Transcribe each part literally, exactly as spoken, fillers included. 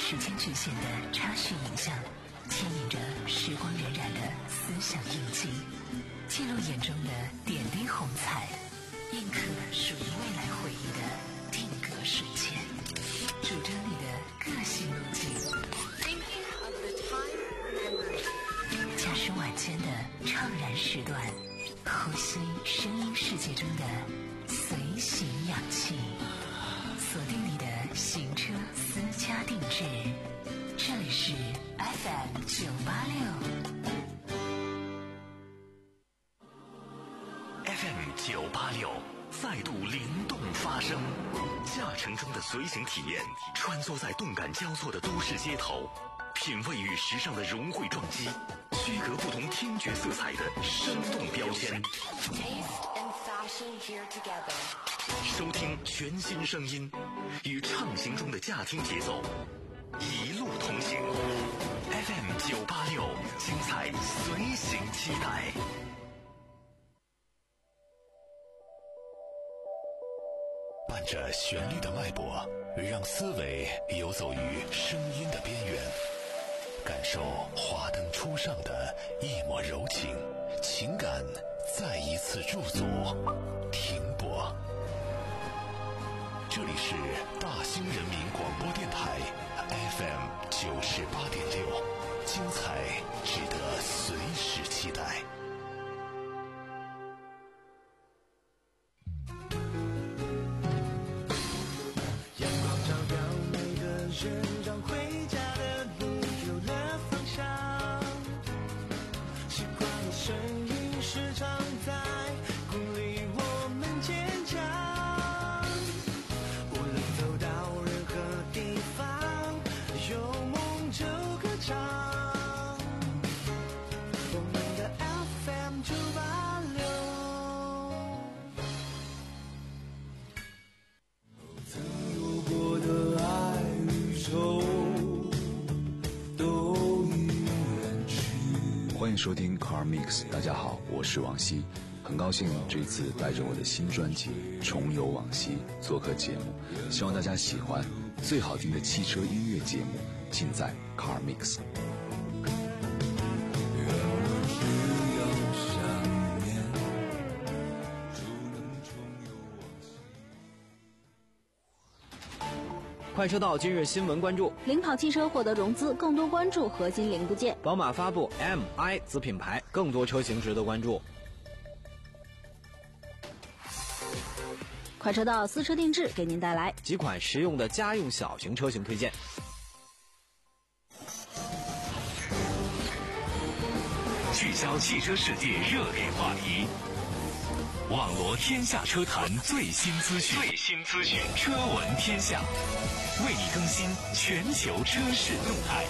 时间局限的插叙影像，牵引着时光荏苒的思想印记，记录眼中的点滴红彩，印刻属于未来回忆的定格瞬间，主张你的个性路径。驾驶晚间的怅然时段，呼吸声音世界中的随行氧气，锁定你的行车私家定制。这里是 F M 九八六 F M 九八六再度灵动发声，驾乘中的随行体验，穿梭在动感交错的都市街头，品味与时尚的融汇撞击，区隔不同听觉色彩的生动标签。收听全新声音，与畅行中的驾听节奏，一路同行。F M 九八六，精彩随行期待。伴着旋律的脉搏，让思维游走于声音的边缘，感受华灯初上的一抹柔情，情感再一次驻足停泊。这里是大兴人民广播电台 F M 九十八点六，精彩值得随时期待。 阳光照耀每个人，让回家的路有了方向。习惯的声音时常在鼓励我们坚强。无论走到任何地方，有梦就歌唱。我们的 F M 九八六。曾有过的爱与愁都已远去。 欢迎收听 Car Mix， 大家好，我是王希，很高兴这次带着我的新专辑《重游往昔》做客节目，希望大家喜欢。最好听的汽车音乐节目尽在 Car Mix。 快车道今日新闻关注： 领跑汽车获得融资，更多关注核心零部件； 宝马发布 M I 子品牌，更多车型值得关注。 快车道私车定制给您带来几款实用的家用小型车型推荐。 聚焦汽车世界热点话题，网罗天下车坛最新资讯，最新资讯，车闻天下，为你更新全球车市动态。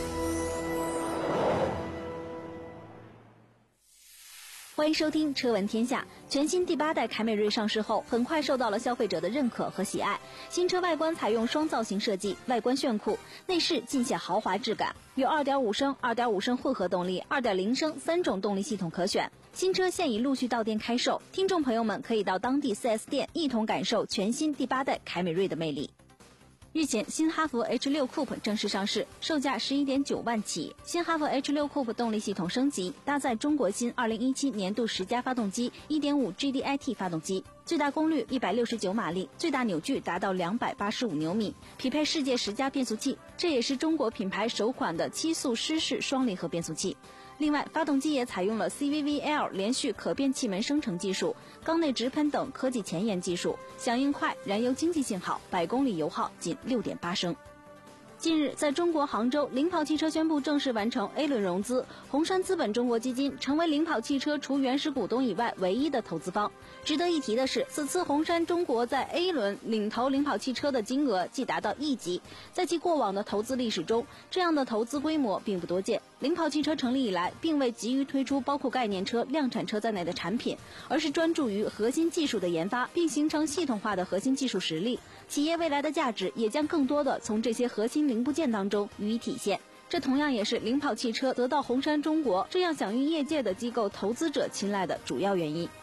欢迎收听车闻天下。全新第八代凯美瑞上市后，很快受到了消费者的认可和喜爱。新车外观采用双造型设计，外观炫酷，内饰尽显豪华质感，有 二点五升、二点五升混合动力、二点零升三种动力系统可选。新车现已陆续到店开售，听众朋友们可以到当地 四 S 店一同感受全新第八代凯美瑞的魅力。日前，新哈弗 H 六 Coupe 正式上市，售价 十一点九万起。新哈弗 H 六 Coupe 动力系统升级，搭载中国新二零一七年度十佳发动机 一点五 G D I T 发动机，最大功率一百六十九马力，最大扭矩达到两百八十五牛米，匹配世界十佳变速器，这也是中国品牌首款的七速湿式双离合变速器。另外，发动机也采用了 C V V L 连续可变气门生成技术、缸内直喷等科技前沿技术，响应快，燃油经济性好，百公里油耗仅 六点八升。近日，在中国杭州，领跑汽车宣布正式完成 A 轮融资，红杉资本中国基金成为领跑汽车除原始股东以外唯一的投资方。值得一提的是，此次红杉中国在 A 轮领投领跑汽车的金额既达到亿级，在其过往的投资历史中，这样的投资规模并不多见。领跑汽车成立以来，并未急于推出包括概念车、量产车在内的产品，而是专注于核心技术的研发，并形成系统化的核心技术实力。企业未来的价值也将更多的从这些核心零部件当中予以体现。这同样也是领跑汽车得到红杉中国这样享誉业界的机构投资者青睐的主要原因。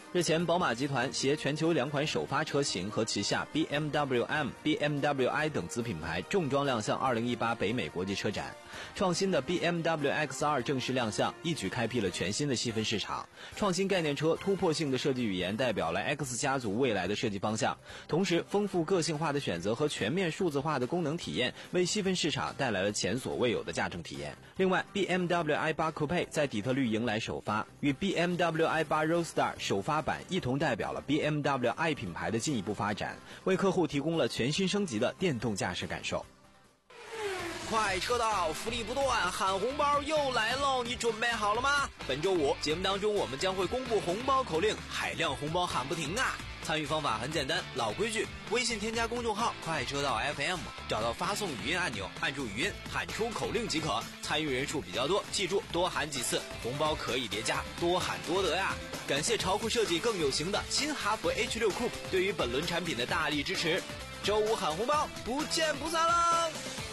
日前，宝马集团携全球两款首发车型和旗下 B M W M、B M W I 等子品牌重装亮相二零一八北美国际车展。创新的 B M W X 二 正式亮相，一举开辟了全新的细分市场。创新概念车突破性的设计语言代表了 X 家族未来的设计方向，同时丰富个性化的选择和全面数字化的功能体验，为细分市场带来了前所未有的驾乘体验。另外 B M W i 八 Coupe 在底特律迎来首发，与 B M W i 八 Roadster 首发版一同代表了 B M W i 品牌的进一步发展，为客户提供了全新升级的电动驾驶感受。 快车道，福利不断，喊红包又来喽！你准备好了吗？本周五节目当中，我们将会公布红包口令，海量红包喊不停啊！参与方法很简单，老规矩，微信添加公众号快车道 F M， 找到发送语音按钮，按住语音喊出口令即可。参与人数比较多，记住多喊几次，红包可以叠加，多喊多得呀！感谢潮酷设计更有型的新哈弗 H 六 Coupe 对于本轮产品的大力支持。周五喊红包，不见不散啦！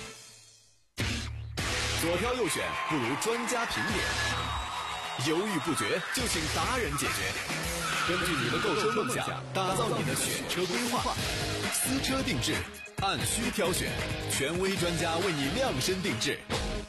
左挑右选不如专家评点，犹豫不决就请达人解决。根据你的购车梦想，打造你的选车规划，私车定制，按需挑选，权威专家为你量身定制。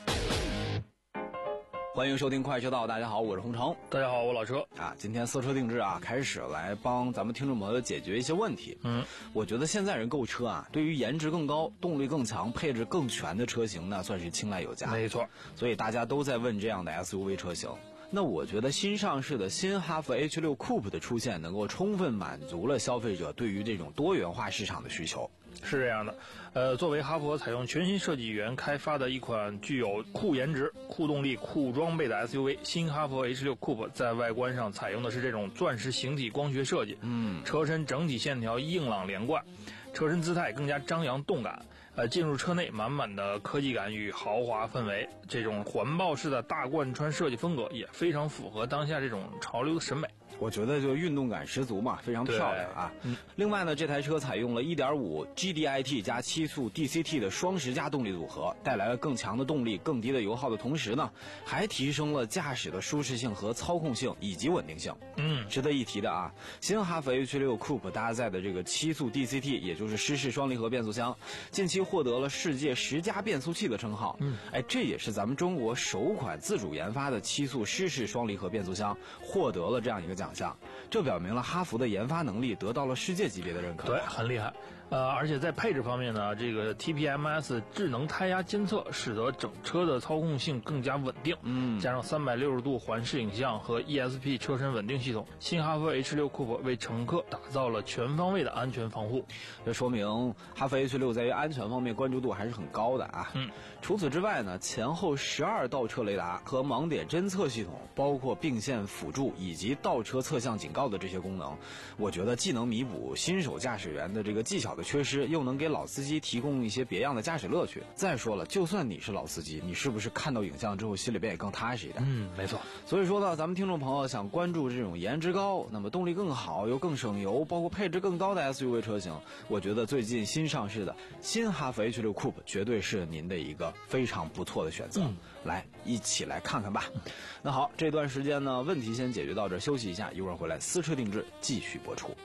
欢迎收听快车道，大家好，我是洪城。 大家好，我老车啊。今天私车定制啊，开始来帮咱们听众朋友解决一些问题。 嗯， 我觉得现在人购车啊，对于颜值更高、动力更强、配置更全的车型呢，算是青睐有加。 没错， 所以大家都在问这样的 S U V 车型。那我觉得新上市的新哈弗 H 六 Coupe 的出现，能够充分满足了消费者对于这种多元化市场的需求。 是这样的，呃，作为哈弗采用全新设计语言开发的一款具有酷颜值、酷动力、酷装备的 S U V， 新哈弗 H 六 Coupe 在外观上采用的是这种钻石形体光学设计， 嗯， 车身整体线条硬朗连贯，车身姿态更加张扬动感。呃，进入车内满满的科技感与豪华氛围，这种环抱式的大贯穿设计风格也非常符合当下这种潮流的审美。 我觉得就运动感十足嘛，非常漂亮啊。嗯，另外呢，这台车采用了 一点五 G D I T 加七速 D C T 的双十佳动力组合，带来了更强的动力、更低的油耗的同时呢，还提升了驾驶的舒适性和操控性以及稳定性。 嗯， 值得一提的啊，新哈弗 H 六 Coupe 搭载的这个七速 D C T， 也就是湿式双离合变速箱，近期获得了世界十佳变速器的称号。 嗯， 哎，这也是咱们中国首款自主研发的七速湿式双离合变速箱，获得了这样一个奖项。这表明了哈弗的研发能力得到了世界级别的认可。 对，很厉害。呃，而且在配置方面呢，这个 T P M S 智能胎压监测使得整车的操控性更加稳定。 嗯， 加上三百六十度环视影像和 E S P 车身稳定系统，新哈弗 H 六 Coupe 为乘客打造了全方位的安全防护。 这说明哈弗 H 六在于安全方面关注度还是很高的啊。 嗯， 除此之外呢，前后十二倒车雷达和盲点侦测系统，包括并线辅助以及倒车侧向警告的这些功能，我觉得既能弥补新手驾驶员的这个技巧的缺失，又能给老司机提供一些别样的驾驶乐趣。再说了，就算你是老司机，你是不是看到影像之后心里边也更踏实一点？ 嗯，没错。 所以说呢，咱们听众朋友想关注这种颜值高、那么动力更好又更省油，包括配置更高的 S U V 车型，我觉得最近新上市的新哈弗 H 六 Coupe 绝对是您的一个非常不错的选择。 嗯， 来一起来看看吧。嗯、那好，这段时间呢，问题先解决到这儿，休息一下，一会儿回来私车定制继续播出。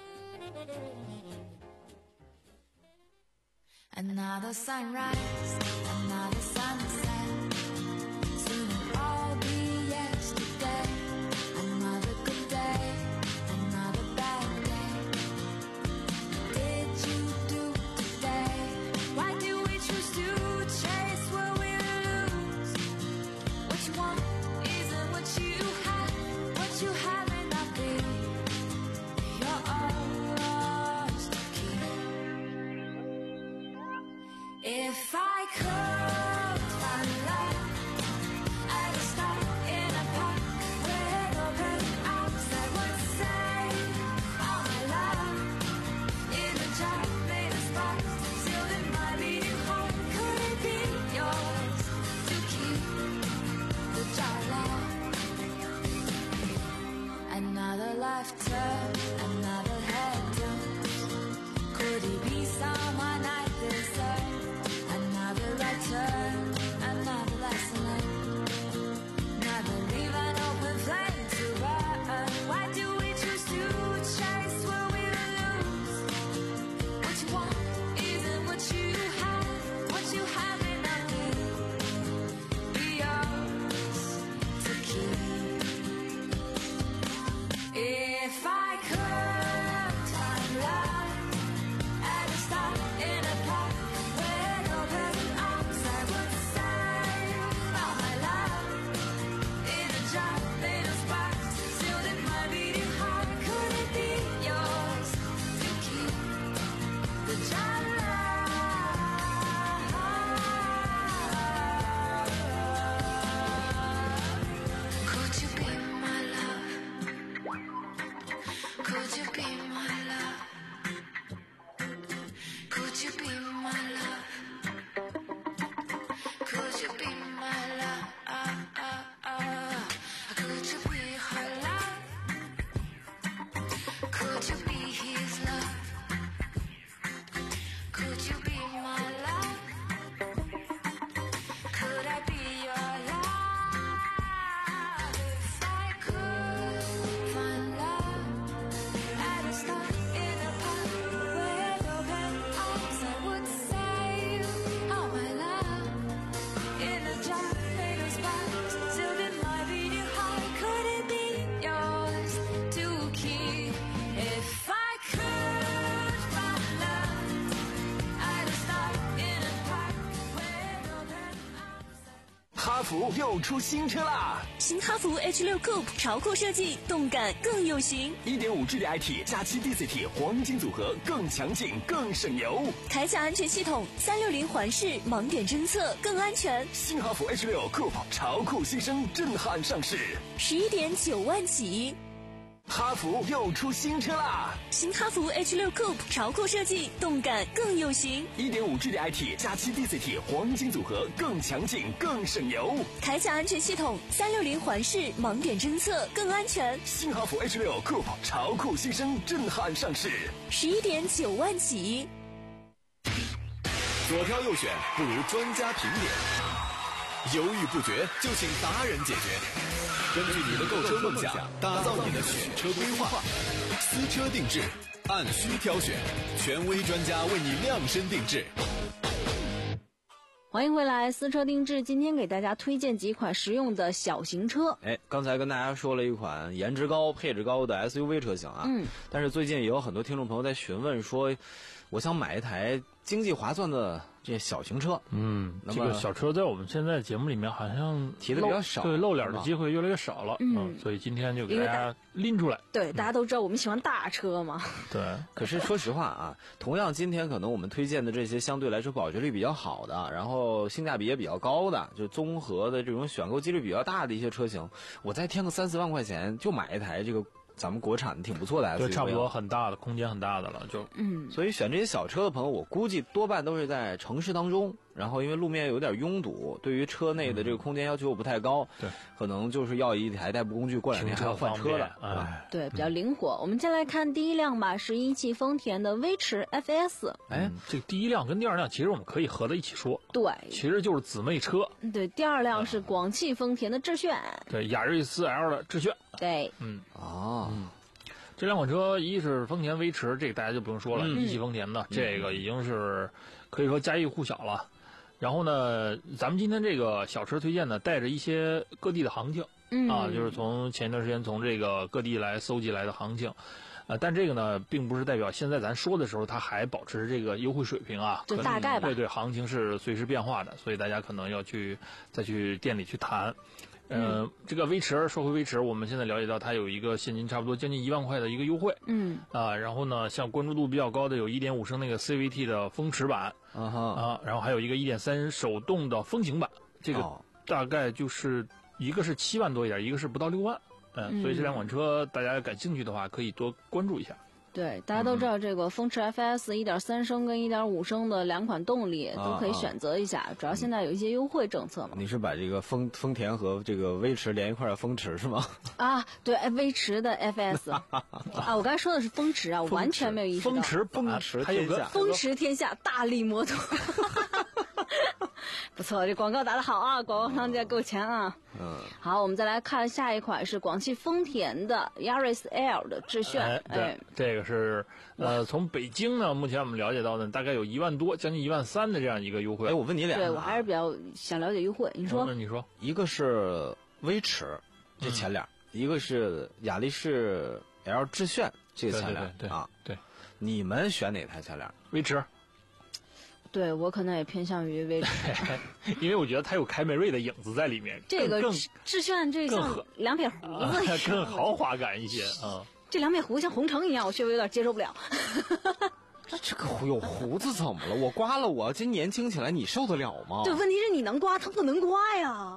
Another sunrise, another sunset. Soon it'll all be yesterday. Another good day, another bad day. Did you do today? Why do we choose to chase what we lose? What you want isn't what you have. What you have may not be. You're all lost to keep. If I could find love, I'd stop in a park with open arms that would say all my love in a jar made of sparks, sealed in my beating heart. Could it be yours to keep the jar locked? Another life turn, another head turn. Could he be someone I deserve? Another right to Could you be my love? Could you be my love? Could you be her love? Could you be his love? Could you be my love? Could I be your love? If I could find love at a stop in a park with open arms, I would say, oh my love. In a dark fatal spot, still in my beating heart, could it be yours to keep? If I could find love at a stop in a park with open arms. 哈弗又出新车啦！ 新哈弗 H 六 Coupe 潮酷设计，动感更有型。 一点五 G 的 I T 加七 D C T 黄金组合，更强劲更省油。 铠甲安全系统，三六零环视盲点侦测，更安全。 新哈弗 H 六 Coupe 潮酷新生，震撼上市， 十一点九万起。 哈弗又出新车啦！ 新哈弗 H 六 Coupe 潮酷设计，动感更有型。 一点五 G 的 I T 加七 D C T 黄金组合，更强劲更省油。 铠甲安全系统，三六零环视盲点侦测，更安全。 新哈弗 H 六 Coupe 潮酷新生，震撼上市， 十一点九万起。 左挑右选不如专家评点，犹豫不决就请达人解决。根据你的购车梦想，打造你的选车规划，私车定制，按需挑选，权威专家为你量身定制。 欢迎回来，私车定制。今天给大家推荐几款实用的小型车。 哎，刚才跟大家说了一款颜值高、配置高的 S U V 车型啊。 嗯。 但是最近也有很多听众朋友在询问说，我想买一台经济划算的这小型车。 嗯，这个小车在我们现在节目里面好像提的比较少， 对，露脸的机会越来越少了。 嗯， 嗯所以今天就给大家拎出来。 对，大家都知道我们喜欢大车嘛。 对。 可是说实话啊，同样今天可能我们推荐的这些相对来说保值率比较好的，然后性价比也比较高的，就综合的这种选购几率比较大的一些车型，我再添个三四万块钱就买一台这个咱们国产的挺不错的 S U V， 对，差不多很大的空间很大的了，就嗯。 所以选这些小车的朋友，我估计多半都是在城市当中，然后因为路面有点拥堵，对于车内的这个空间要求不太高， 对、嗯， 可能就是要一台代步工具，过两天还要换车了，对吧？ 对，比较灵活。我们先来看第一辆吧，是一汽丰田的威驰 F S。 哎、嗯，这第一辆跟第二辆其实我们可以合在一起说， 对， 其实就是姊妹车。 对，第二辆是广汽丰田的致炫， 对，雅瑞斯 L 的致炫。 对， 嗯， 哦。 嗯这两款车，一是丰田威驰，这个大家就不用说了， 嗯、 一汽丰田的，这个已经是可以说家喻户晓了。然后呢，咱们今天这个小车推荐呢，带着一些各地的行情， 嗯啊，就是从前一段时间从这个各地来搜集来的行情。呃，但这个呢，并不是代表现在咱说的时候，它还保持这个优惠水平啊， 就大概吧。 对对，行情是随时变化的，所以大家可能要去再去店里去谈。呃，这个威驰，说回威驰，我们现在了解到它有一个现金差不多将近一万块的一个优惠。 嗯。 啊，然后呢，像关注度比较高的有 一点五 升那个 C V T 的风驰版， 啊哈啊，然后还有一个 一点三 手动的风行版，这个大概就是一个是七万多一点，一个是不到六万。嗯， 嗯所以这两款车大家感兴趣的话，可以多关注一下。 对，大家都知道这个风驰 F S 一点三 升跟一点五升的两款动力都可以选择一下， 啊、 主要现在有一些优惠政策嘛。 你是把这个丰丰田和这个威驰连一块的风驰是吗？ 啊，对，威驰的 F S 啊，我刚才说的是风驰啊，我完全没有意识到。 风驰风驰还有个风驰天下大力摩托。不错，这广告打得好啊，广告商家够钱啊。 嗯， 好，我们再来看下一款是广汽丰田的 Yaris L 的致炫。 哎，对， 哎、 这个是呃，从北京呢，目前我们了解到的大概有一万多，将近一万三的这样一个优惠。 哎，我问你俩， 对我还是比较想了解优惠，你说？ 嗯、你说， 一个是威驰，这前脸、嗯；一个是雅力士 L 致炫，这个前脸。 对对对对啊， 对， 你们选哪台前脸？ 威驰。 对，我可能也偏向于威驰， 因为我觉得它有凯美瑞的影子在里面。 这个致炫这像两撇胡子， 啊、更豪华感一些啊。 这两撇胡子像红橙一样，我稍微有点接受不了。 这个有胡子怎么了？我刮了我，这年轻起来你受得了吗？ 对，问题是你能刮，他不能刮呀。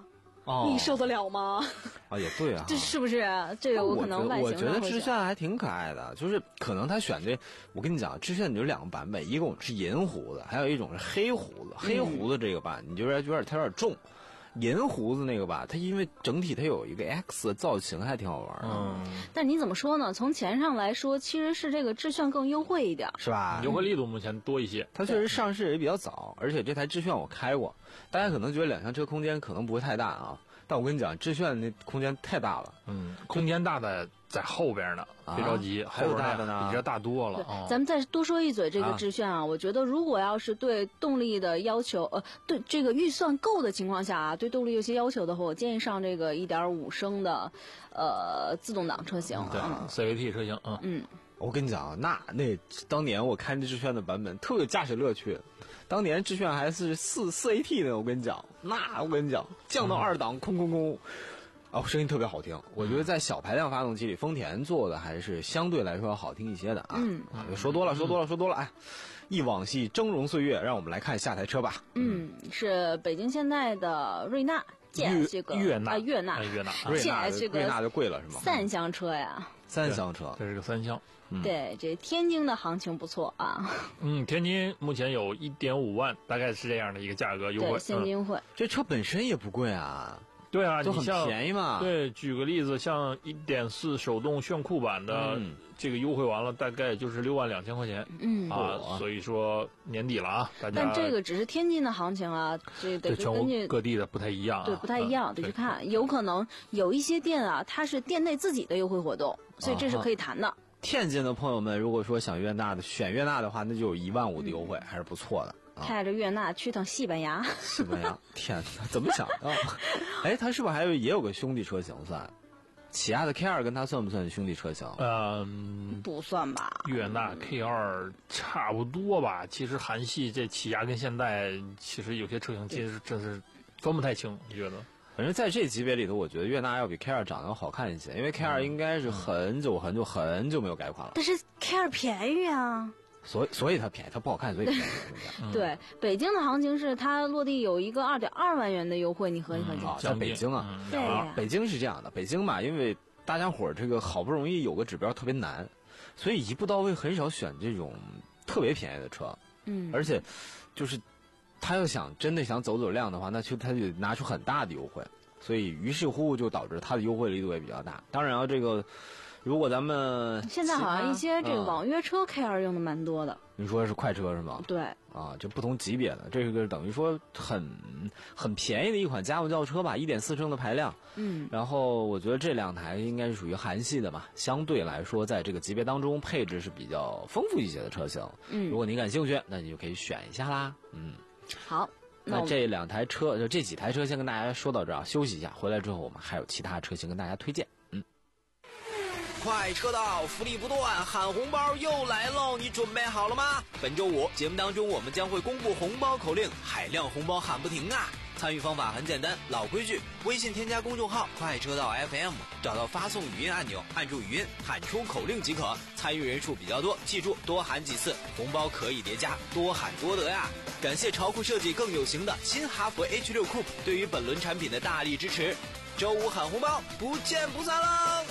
哦， 你受得了吗？ 啊，也对啊， 这是不是这个我可能外形我觉得上会致炫还挺可爱的，就是可能他选这，我跟你讲，致炫有两个版本，一种是银胡子，还有一种是黑胡子。黑胡子这个吧，你就有点有点它有点重。银胡子那个吧，它因为整体它有一个 X 的造型，还挺好玩的。 嗯， 但你怎么说呢？从钱上来说，其实是这个致炫更优惠一点， 是吧？ 优惠力度目前多一些。 它确实上市也比较早，而且这台致炫我开过，大家可能觉得两厢车空间可能不会太大啊，但我跟你讲，致炫那空间太大了。 嗯，空间大的在后边呢，别着急， 啊、还有大的呢， 比这大多了。 哦、咱们再多说一嘴这个致炫啊，啊我觉得如果要是对动力的要求，呃，对这个预算够的情况下啊，对动力有些要求的话，我建议上这个 一点五 升的，呃，自动挡车型。 对、 嗯、 ，C V T 车型。嗯嗯， 我跟你讲，那那当年我开那致炫的版本特有驾驶乐趣。当年致炫还是四四 A T 呢，我跟你讲，那我跟你讲，降到二档，空空空。哦，声音特别好听，我觉得在小排量发动机里，丰田做的还是相对来说要好听一些的啊。 嗯， 啊，说多了，说多了，说多了，哎，忆往昔峥嵘岁月，让我们来看下台车吧。 嗯，是北京现代的瑞纳，借这个悦纳啊，悦纳， 悦纳， 瑞纳这个瑞纳就贵了是吗？ 三厢车呀， 三厢车， 这是个三厢。 嗯、 对，这天津的行情不错啊。 嗯，天津目前有 一点五万，大概是这样的一个价格优惠， 对，现金惠、 嗯。这车本身也不贵啊。 对啊， 就很便宜嘛。 对，举个例子，像 一点四 手动炫酷版的、嗯、这个优惠完了，大概就是六万两千块钱。 嗯啊，所以说年底了啊，大家。 但这个只是天津的行情啊，这得根据各地的不太一样、啊。 对，不太一样， 嗯、 得去看。有可能有一些店啊，它是店内自己的优惠活动，所以这是可以谈的。啊、 天津的朋友们，如果说想悦纳的选悦纳的话，那就有一万五的优惠，嗯、还是不错的。 开着悦纳去趟西班牙， 西班牙，天哪，怎么想到？哎，他是不是还有也有个兄弟车型算？起亚的 K 二跟他算不算兄弟车型？ 嗯， 不算吧。 悦纳 K 二差不多吧。其实韩系这起亚跟现代，其实有些车型其实真是分不太清，你觉得？ 反正在这级别里头，我觉得悦纳要比 K 二长得要好看一些，因为 K 二应该是很久很久很久没有改款了。 但是 K 二便宜啊。 所以，所以它便宜，它不好看，所以便宜。 嗯、对，北京的行情是它落地有一个二点二万元的优惠，你合计合计、 嗯？在北京啊， 对、啊， 北京是这样的，北京吧，因为大家伙儿这个好不容易有个指标特别难，所以一步到位很少选这种特别便宜的车。 嗯， 而且就是他要想真的想走走量的话，那就他就拿出很大的优惠，所以于是乎就导致它的优惠力度也比较大。当然啊，这个。如果咱们现在好像一些这个网约车 K 二用的蛮多的、嗯， 你说是快车是吗？ 对， 啊，这不同级别的，这个等于说很很便宜的一款家用轿车吧， 一点四 升的排量， 嗯， 然后我觉得这两台应该是属于韩系的嘛，相对来说在这个级别当中配置是比较丰富一些的车型， 嗯， 如果你感兴趣，那你就可以选一下啦，嗯， 好。 那这两台车就这几台车先跟大家说到这儿，休息一下，回来之后我们还有其他车型跟大家推荐。 快车道，福利不断，喊红包又来喽！你准备好了吗？本周五节目当中，我们将会公布红包口令，海量红包喊不停啊！参与方法很简单，老规矩，微信添加公众号“快车道 F M”， 找到发送语音按钮，按住语音喊出口令即可。参与人数比较多，记住多喊几次，红包可以叠加，多喊多得呀！感谢潮酷设计更有型的新哈弗 H 六 Coupe 对于本轮产品的大力支持。周五喊红包，不见不散喽！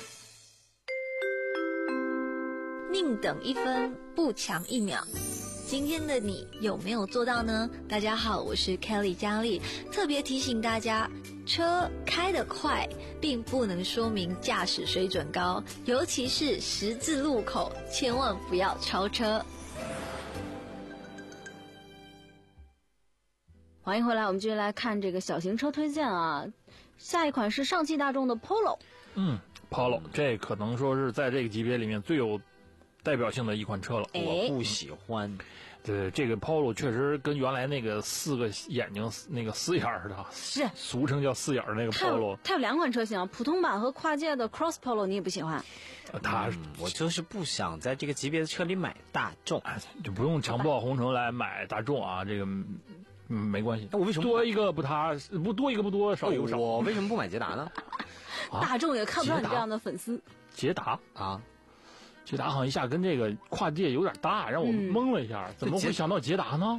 宁等一分，不强一秒。今天的你有没有做到呢？大家好，我是 Kelly 佳丽，特别提醒大家，车开得快并不能说明驾驶水准高，尤其是十字路口，千万不要超车。 欢迎回来，我们继续来看这个小型车推荐啊。下一款是上汽大众的 Polo。 嗯 ，Polo 这可能说是在这个级别里面最有代表性的一款车了。 我不喜欢。 对，这个 Polo 确实跟原来那个四个眼睛那个四眼的， 是俗称叫四眼那个 Polo。 它有两款车型，普通版和跨界的 Cross Polo 你也不喜欢。 他、 嗯、我就是不想在这个级别的车里买大众， 就不用强暴红尘来买大众啊，这个。嗯，没关系。 那我为什么多一个不他不多一个不多，少一个不少？ 我为什么不买捷达呢？ 啊、大众也看不上你这样的粉丝。 捷达啊， 捷达好像一下跟这个跨界有点大，让我懵了一下。嗯、怎么会想到捷达呢？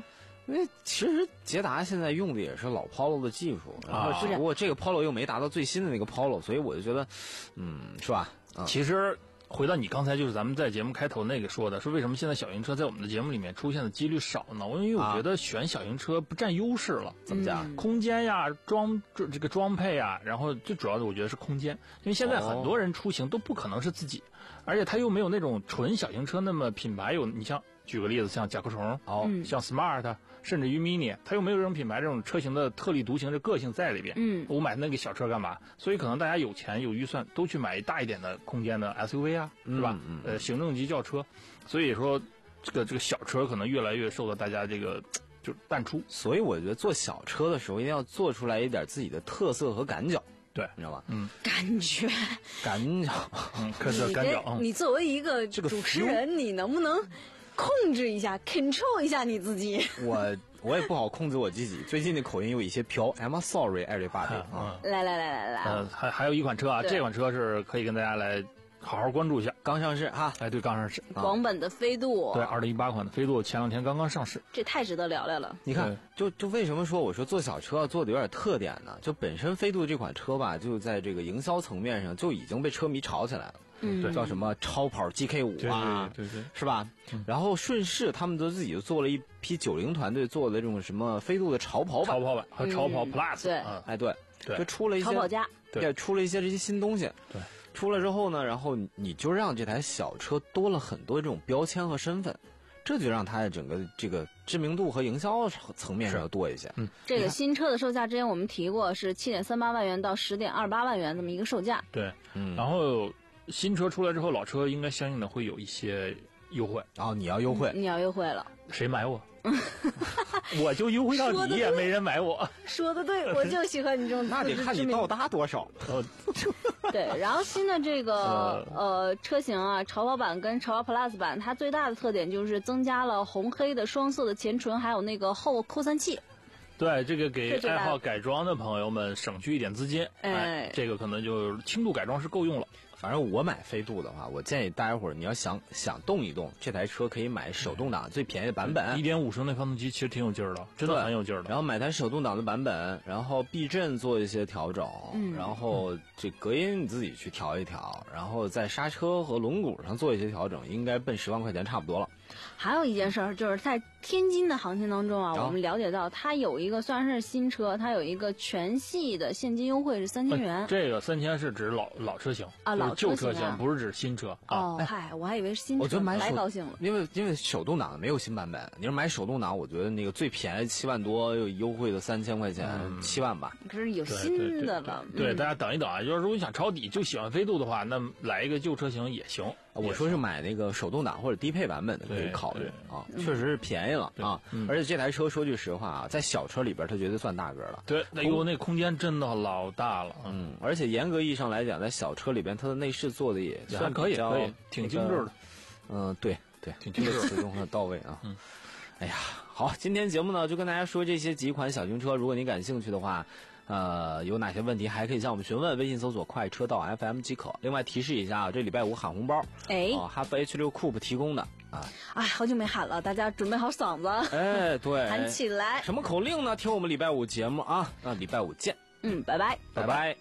因为其实捷达现在用的也是老 Polo 的技术，然后只不过这个 Polo 又没达到最新的那个 Polo， 所以我就觉得，嗯，是吧？嗯、 其实回到你刚才就是咱们在节目开头那个说的，说为什么现在小型车在我们的节目里面出现的几率少呢？因为我觉得选小型车不占优势了。 怎么讲？ 空间呀，装这这个装配呀，然后最主要的我觉得是空间，因为现在很多人出行都不可能是自己，而且他又没有那种纯小型车那么品牌有，你像举个例子，像甲壳虫，哦，像 Smart， 甚至于 Mini， 它又没有这种品牌这种车型的特立独行的个性在里边。嗯，我买那个小车干嘛？所以可能大家有钱有预算，都去买大一点的空间的 S U V 啊，是吧？嗯嗯、呃，行政级轿车。所以说，这个这个小车可能越来越受到大家这个就淡出。 所以我觉得做小车的时候，一定要做出来一点自己的特色和感脚。 对， 你知道吧？ 嗯，感觉， 感脚， 嗯，特色感脚。 你作为一个主持人，你能不能控制一下 ，control 一下你自己？ 我我也不好控制我自己，最近的口音有一些飘。I'm sorry, everybody 啊！ 来来来来来， 呃，还还有一款车啊，这款车是可以跟大家来好好关注一下， 刚上市哈。 哎，对，刚上市。 广本的飞度， 对，二零一八款的飞度前两天刚刚上市， 这太值得聊聊了。 你看，就就为什么说我说做小车做的有点特点呢？就本身飞度这款车吧，就在这个营销层面上就已经被车迷炒起来了。 嗯， 叫什么超跑 G K 五 啊， 对 对, 对, 对是吧？嗯、然后顺势他们都自己就做了一批九零团队做的这种什么飞度的潮跑版、 潮跑版和潮跑 Plus，、 嗯、对， 嗯、哎对， 对， 就出了一些潮跑加， 对，出了一些这些新东西。 对， 出了之后呢，然后你就让这台小车多了很多这种标签和身份。这就让它的整个这个知名度和营销层面上要多一些。 嗯， 这个新车的售价之前我们提过是七点三八万元到十点二八万元这么一个售价。 对， 嗯， 然后新车出来之后，老车应该相应的会有一些优惠。 然后、哦、你要优惠、 嗯，你要优惠了， 谁买我？我就优惠到底，也没人买我。 说的对，我就喜欢你这种。 那得看你到达多少。 对，然后新的这个呃车型啊，潮跑版跟潮跑 Plus 版，它最大的特点就是增加了红黑的双色的前唇，还有那个后扩散器。 对，这个给爱好改装的朋友们省去一点资金，哎，哎这个可能就轻度改装是够用了。 反正我买飞度的话，我建议大家伙儿，你要想想动一动，这台车可以买手动挡最便宜的版本， 一点五升那发动机其实挺有劲儿的，真的很有劲儿的。 然后买台手动挡的版本，然后避震做一些调整， 嗯、 然后这隔音你自己去调一调，然后在刹车和轮毂上做一些调整，应该奔十万块钱差不多了。 还有一件事儿，就是在天津的行情当中啊， 哦、 我们了解到它有一个虽然是新车，它有一个全系的现金优惠是三千元、 呃。这个三千是指老老车型啊，老旧车型，不是指新车。 哦，嗨、哎，我还以为是新车， 我觉得买太高兴了。 因为因为手动挡没有新版本，你是买手动挡，我觉得那个最便宜七万多，又优惠的三千块钱， 嗯、 七万吧。 可是有新的了。 对, 对, 对, 对、 嗯， 大家等一等啊，就是如果你想抄底，就喜欢飞度的话，那来一个旧车型也行。 我说是买那个手动挡或者低配版本的可以考虑啊，确实是便宜了啊、 嗯。 而且这台车说句实话啊，在小车里边它绝对算大个了。 对，哎呦，那空间真的老大了。 嗯，而且严格意义上来讲，在小车里边它的内饰做的也算可以，可以，挺精致的。 嗯、呃，对对， 挺精致， 使用的到位啊。 嗯， 哎呀，好，今天节目呢就跟大家说这些几款小型车，如果你感兴趣的话。呃，有哪些问题还可以向我们询问？微信搜索快车道 F M 即可。另外提示一下啊，这礼拜五喊红包， 哎， 哦，哈弗 H 六 Coupe 提供的啊。 哎，好久没喊了，大家准备好嗓子， 哎，对， 喊起来。 什么口令呢？听我们礼拜五节目啊，那礼拜五见。 嗯，拜拜， 拜拜。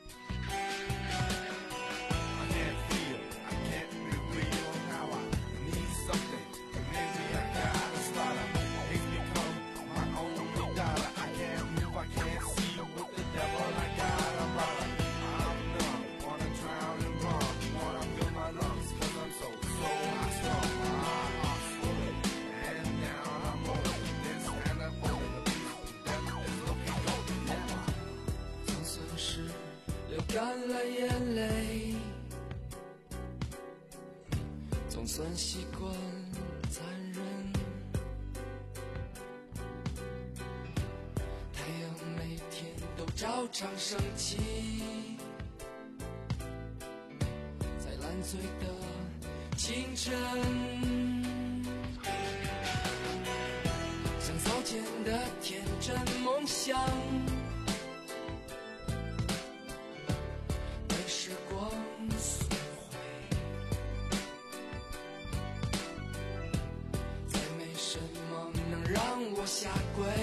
干了眼泪，总算习惯残忍。太阳每天都照常升起，在烂醉的清晨，像早前的天真梦想。下跪。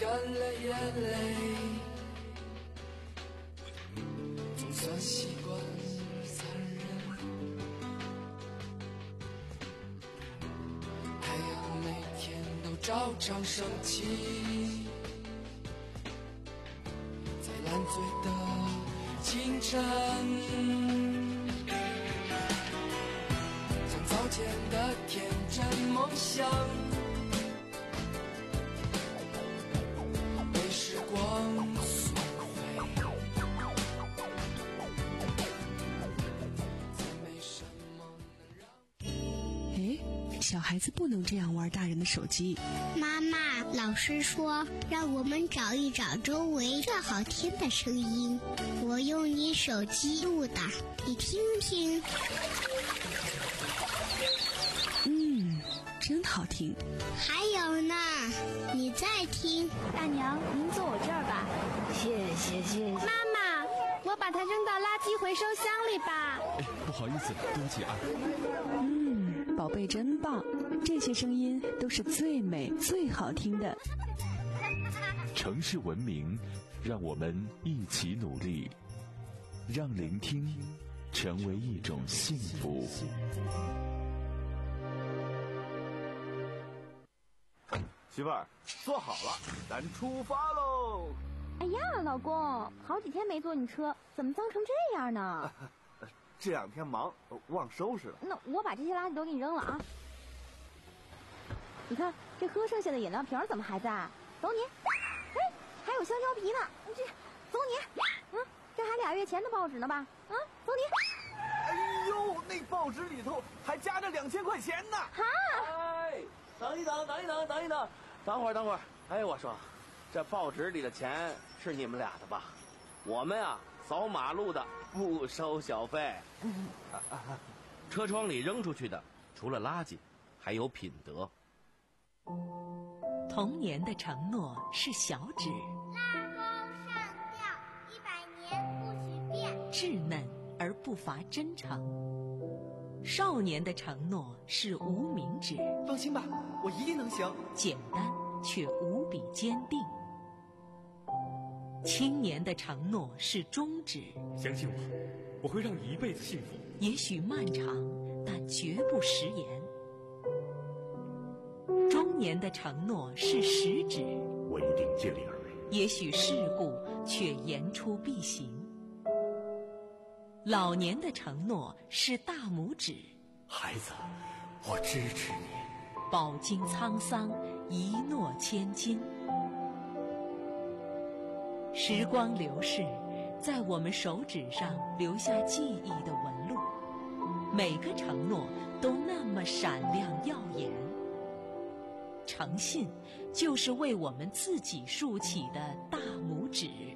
干了眼泪，总算习惯残忍。太阳每天都照常升起，在烂醉的清晨，像早前的天真梦想，被时光损毁，再没什么能让。 哎，小孩子不能这样玩大人的手机。 妈妈，老师说让我们找一找周围最好听的声音，我用你手机录的，你听听。 嗯，真好听。 还有呢，你再听。 大娘，您坐我这儿吧。 谢谢谢谢。 妈妈，我把它扔到垃圾回收箱里吧。 哎，不好意思，对不起啊。 嗯，宝贝真棒，这些声音都是最美最好听的。 城市文明，让我们一起努力，让聆听成为一种幸福。 媳妇儿，坐好了，咱出发喽！ 哎呀，老公，好几天没坐你车，怎么脏成这样呢？ 这两天忙，忘收拾了。 那我把这些垃圾都给你扔了啊！你看这喝剩下的饮料瓶怎么还在？走你！哎，还有香蕉皮呢，这走你！嗯，这还俩月前的报纸呢吧？啊，走你！ 哎呦，那报纸里头还夹着两千块钱呢！ 哈！ 哎，等一等，等一等，等一等，等会儿，等会儿。哎，我说，这报纸里的钱是你们俩的吧？我们啊，扫马路的不收小费。 车窗里扔出去的，除了垃圾，还有品德。 童年的承诺是小指， 拉钩上吊，一百年不许变。 稚嫩而不乏真诚。少年的承诺是无名指， 放心吧，我一定能行。 简单却无比坚定。青年的承诺是中指， 相信我，我会让你一辈子幸福。 也许漫长，但绝不食言。中年的承诺是食指， 我一定尽力而为。 也许世故，却言出必行。老年的承诺是大拇指， 孩子，我支持你。 饱经沧桑，一诺千金。时光流逝，在我们手指上留下记忆的纹路，每个承诺都那么闪亮耀眼。诚信就是为我们自己竖起的大拇指。